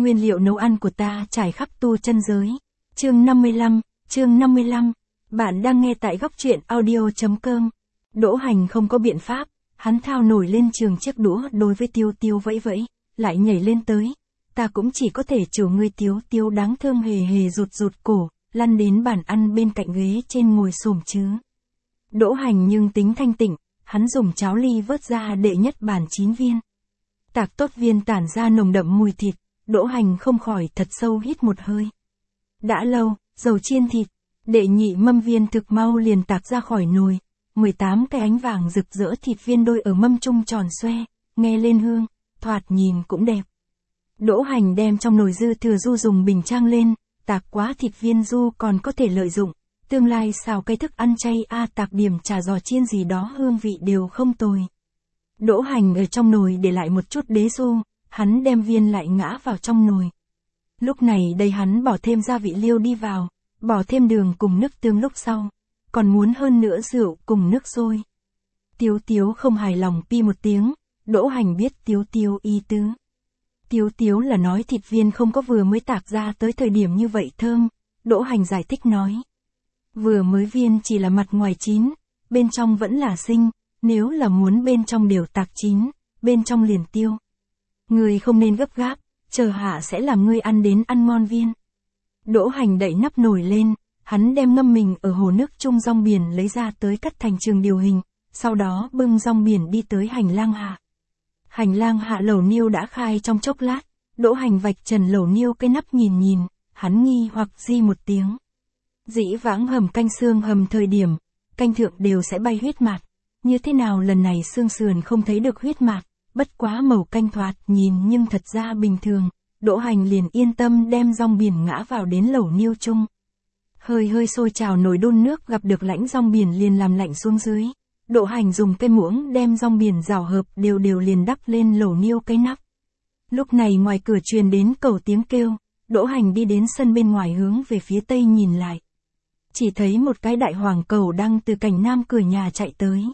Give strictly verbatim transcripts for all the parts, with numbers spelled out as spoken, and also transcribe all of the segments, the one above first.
Nguyên liệu nấu ăn của ta trải khắp tu chân giới. Chương năm mươi lăm, chương năm mươi lăm. Bạn đang nghe tại góc truyện audio.com. Đỗ Hành không có biện pháp, hắn thao nổi lên trường chiếc đũa đối với Tiêu Tiêu vẫy vẫy, lại nhảy lên tới. Ta cũng chỉ có thể chiều ngươi. Tiêu Tiêu đáng thương hề hề rụt rụt cổ, lăn đến bàn ăn bên cạnh ghế trên ngồi xổm chứ. Đỗ Hành nhưng tính thanh tịnh, hắn dùng cháo ly vớt ra đệ nhất bàn chín viên. Tạc tốt viên tản ra nồng đậm mùi thịt, Đỗ Hành không khỏi thật sâu hít một hơi. Đã lâu, dầu chiên thịt, đệ nhị mâm viên thực mau liền tạc ra khỏi nồi, mười tám cái ánh vàng rực rỡ thịt viên đôi ở mâm trung tròn xoe, nghe lên hương, thoạt nhìn cũng đẹp. Đỗ Hành đem trong nồi dư thừa du dùng bình trang lên, tạc quá thịt viên du còn có thể lợi dụng, tương lai xào cây thức ăn chay a à, tạc điểm chả giò chiên gì đó hương vị đều không tồi. Đỗ Hành ở trong nồi để lại một chút đế du, hắn đem viên lại ngã vào trong nồi. Lúc này đây hắn bỏ thêm gia vị liêu đi vào, bỏ thêm đường cùng nước tương lúc sau, còn muốn hơn nữa rượu cùng nước sôi. Tiếu Tiếu không hài lòng pi một tiếng, Đỗ Hành biết Tiếu Tiếu ý tứ. Tiếu Tiếu là nói thịt viên không có vừa mới tạc ra tới thời điểm như vậy thơm, Đỗ Hành giải thích nói. Vừa mới viên chỉ là mặt ngoài chín, bên trong vẫn là sinh, nếu là muốn bên trong đều tạc chín, bên trong liền tiêu. Ngươi không nên gấp gáp, chờ hạ sẽ làm ngươi ăn đến ăn ngon viên. Đỗ Hành đậy nắp nồi lên, hắn đem ngâm mình ở hồ nước chung rong biển lấy ra tới cắt thành trường điều hình, sau đó bưng rong biển đi tới hành lang hạ. Hành lang hạ lẩu niêu đã khai trong chốc lát, Đỗ Hành vạch trần lẩu niêu cái nắp nhìn nhìn, hắn nghi hoặc di một tiếng. Dĩ vãng hầm canh xương hầm thời điểm, canh thượng đều sẽ bay huyết mạt, như thế nào lần này xương sườn không thấy được huyết mạt, bất quá màu canh thoạt nhìn nhưng thật ra bình thường, Đỗ Hành liền yên tâm đem rong biển ngã vào đến lẩu niêu chung. Hơi hơi sôi trào nồi đun nước gặp được lãnh rong biển liền làm lạnh xuống dưới, Đỗ Hành dùng cây muỗng đem rong biển rào hợp đều đều liền đắp lên lẩu niêu cái nắp. Lúc này ngoài cửa truyền đến cầu tiếng kêu, Đỗ Hành đi đến sân bên ngoài hướng về phía tây nhìn lại. Chỉ thấy một cái đại hoàng cầu đang từ cảnh nam cửa nhà chạy tới.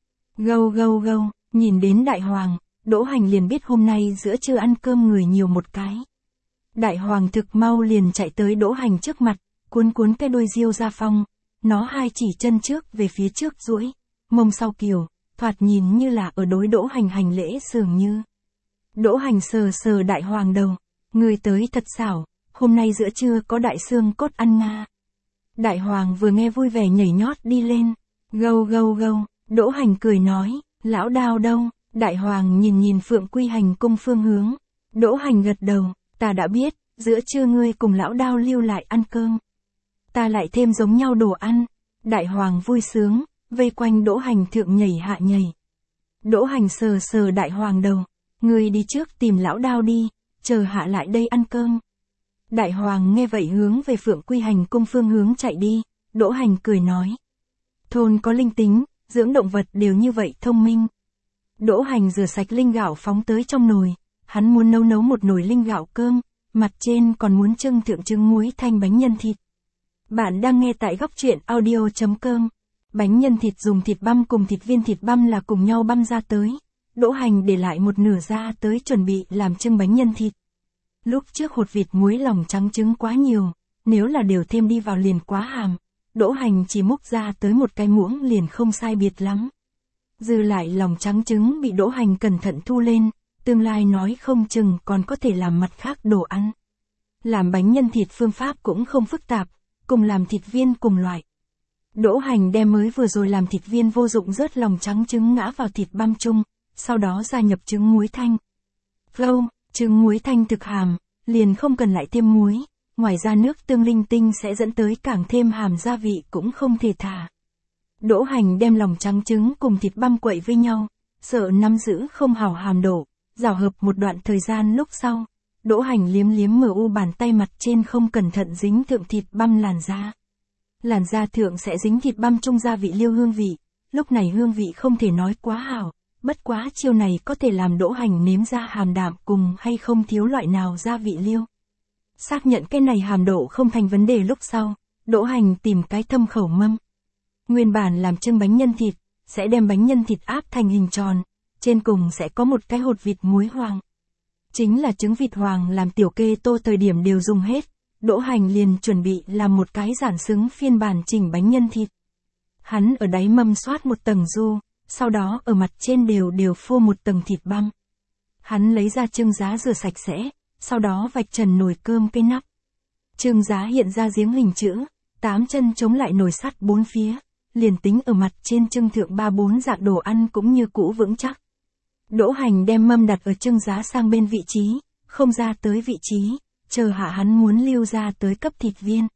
Gâu gâu gâu, nhìn đến đại hoàng, Đỗ Hành liền biết hôm nay giữa trưa ăn cơm người nhiều một cái. Đại hoàng thực mau liền chạy tới Đỗ Hành trước mặt, cuốn cuốn cái đuôi diêu ra phong, nó hai chỉ chân trước về phía trước duỗi, mông sau kiều, thoạt nhìn như là ở đối Đỗ Hành hành lễ dường như. Đỗ Hành sờ sờ đại hoàng đầu, người tới thật xảo, hôm nay giữa trưa có đại xương cốt ăn nga. Đại hoàng vừa nghe vui vẻ nhảy nhót đi lên, gâu gâu gâu, Đỗ Hành cười nói, lão đao đâu? Đại hoàng nhìn nhìn Phượng Quy Hành cung phương hướng, Đỗ Hành gật đầu, ta đã biết, giữa trưa ngươi cùng lão đao lưu lại ăn cơm. Ta lại thêm giống nhau đồ ăn. Đại hoàng vui sướng, vây quanh Đỗ Hành thượng nhảy hạ nhảy. Đỗ Hành sờ sờ đại hoàng đầu, ngươi đi trước tìm lão đao đi, chờ hạ lại đây ăn cơm. Đại hoàng nghe vậy hướng về Phượng Quy Hành cung phương hướng chạy đi, Đỗ Hành cười nói. Thôn có linh tính, dưỡng động vật đều như vậy thông minh. Đỗ Hành rửa sạch linh gạo phóng tới trong nồi, hắn muốn nấu nấu một nồi linh gạo cơm, mặt trên còn muốn trưng thượng trứng muối thanh bánh nhân thịt. Bạn đang nghe tại góc truyện audio.com. Bánh nhân thịt dùng thịt băm cùng thịt viên thịt băm là cùng nhau băm ra tới. Đỗ Hành để lại một nửa ra tới chuẩn bị làm trưng bánh nhân thịt. Lúc trước hột vịt muối lòng trắng trứng quá nhiều, nếu là đều thêm đi vào liền quá hàm. Đỗ Hành chỉ múc ra tới một cái muỗng liền không sai biệt lắm. Dư lại lòng trắng trứng bị Đỗ Hành cẩn thận thu lên, tương lai nói không chừng còn có thể làm mặt khác đồ ăn. Làm bánh nhân thịt phương pháp cũng không phức tạp, cùng làm thịt viên cùng loại. Đỗ Hành đem mới vừa rồi làm thịt viên vô dụng rớt lòng trắng trứng ngã vào thịt băm chung, sau đó gia nhập trứng muối thanh. Gâu, trứng muối thanh thực hàm, liền không cần lại thêm muối, ngoài ra nước tương linh tinh sẽ dẫn tới càng thêm hàm gia vị cũng không thể thả. Đỗ Hành đem lòng trắng trứng cùng thịt băm quậy với nhau, sợ nắm giữ không hảo hàm đổ, rào hợp một đoạn thời gian lúc sau, Đỗ Hành liếm liếm mờ u bàn tay mặt trên không cẩn thận dính thượng thịt băm làn da. Làn da thượng sẽ dính thịt băm chung gia vị liêu hương vị, lúc này hương vị không thể nói quá hảo, bất quá chiêu này có thể làm Đỗ Hành nếm ra hàm đạm cùng hay không thiếu loại nào gia vị liêu. Xác nhận cái này hàm độ không thành vấn đề lúc sau, Đỗ Hành tìm cái thâm khẩu mâm. Nguyên bản làm trưng bánh nhân thịt, sẽ đem bánh nhân thịt áp thành hình tròn, trên cùng sẽ có một cái hột vịt muối hoàng. Chính là trứng vịt hoàng làm tiểu kê tô thời điểm đều dùng hết, Đỗ Hành liền chuẩn bị làm một cái giản xứng phiên bản chỉnh bánh nhân thịt. Hắn ở đáy mâm xoát một tầng ru, sau đó ở mặt trên đều đều phô một tầng thịt băm. Hắn lấy ra trưng giá rửa sạch sẽ, sau đó vạch trần nồi cơm cái nắp. Trưng giá hiện ra giếng hình chữ, tám chân chống lại nồi sắt bốn phía, liền tính ở mặt trên trưng thượng ba bốn dạng đồ ăn cũng như cũ vững chắc. Đỗ Hành đem mâm đặt ở trưng giá sang bên vị trí, không ra tới vị trí, chờ hạ hắn muốn lưu ra tới cấp thịt viên.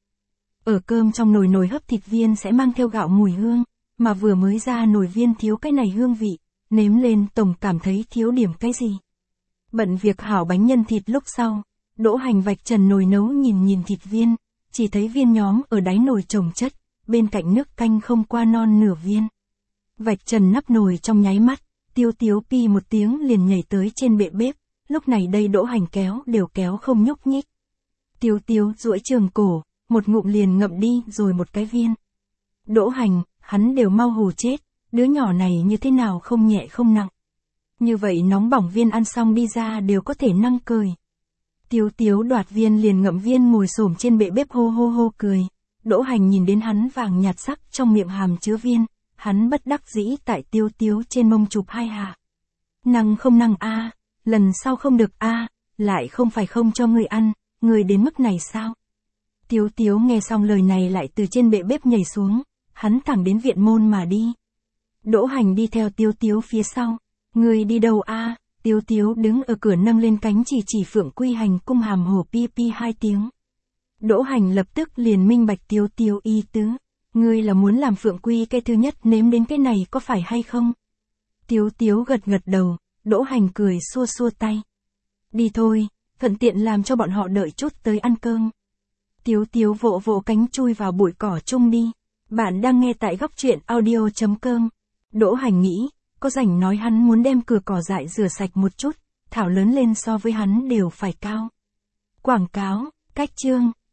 Ở cơm trong nồi nồi hấp thịt viên sẽ mang theo gạo mùi hương, mà vừa mới ra nồi viên thiếu cái này hương vị, nếm lên tổng cảm thấy thiếu điểm cái gì. Bận việc hảo bánh nhân thịt lúc sau, Đỗ Hành vạch trần nồi nấu nhìn nhìn thịt viên, chỉ thấy viên nhóm ở đáy nồi chồng chất, bên cạnh nước canh không qua non nửa viên. Vạch trần nắp nồi trong nháy mắt, Tiêu Tiếu pi một tiếng liền nhảy tới trên bệ bếp, lúc này đây Đỗ Hành kéo đều kéo không nhúc nhích. Tiêu Tiếu duỗi trường cổ, một ngụm liền ngậm đi rồi một cái viên. Đỗ Hành, hắn đều mau hù chết, đứa nhỏ này như thế nào không nhẹ không nặng. Như vậy nóng bỏng viên ăn xong đi ra đều có thể năng cười. Tiêu Tiếu đoạt viên liền ngậm viên ngồi xổm trên bệ bếp hô hô hô cười. Đỗ Hành nhìn đến hắn vàng nhạt sắc trong miệng hàm chứa viên, hắn bất đắc dĩ tại Tiêu Tiếu trên mông chụp hai hạ. Năng không năng a, lần sau không được a, lại không phải không cho người ăn, người đến mức này sao? Tiêu Tiếu nghe xong lời này lại từ trên bệ bếp nhảy xuống, hắn thẳng đến viện môn mà đi. Đỗ Hành đi theo Tiêu Tiếu phía sau, người đi đâu a? Tiêu Tiếu đứng ở cửa nâng lên cánh chỉ chỉ Phượng Quy Hành cung hàm hồ pi pi hai tiếng. Đỗ Hành lập tức liền minh bạch Tiêu Tiếu y tứ, ngươi là muốn làm Phượng Quy cái thứ nhất nếm đến cái này có phải hay không? Tiêu Tiếu gật gật đầu, Đỗ Hành cười xua xua tay. Đi thôi, thuận tiện làm cho bọn họ đợi chút tới ăn cơm. Tiêu Tiếu vỗ vỗ cánh chui vào bụi cỏ chung đi. Bạn đang nghe tại góc truyện audio chấm com. Đỗ Hành nghĩ, có rảnh nói hắn muốn đem cửa cỏ dại rửa sạch một chút, thảo lớn lên so với hắn đều phải cao. Quảng cáo, cách chương.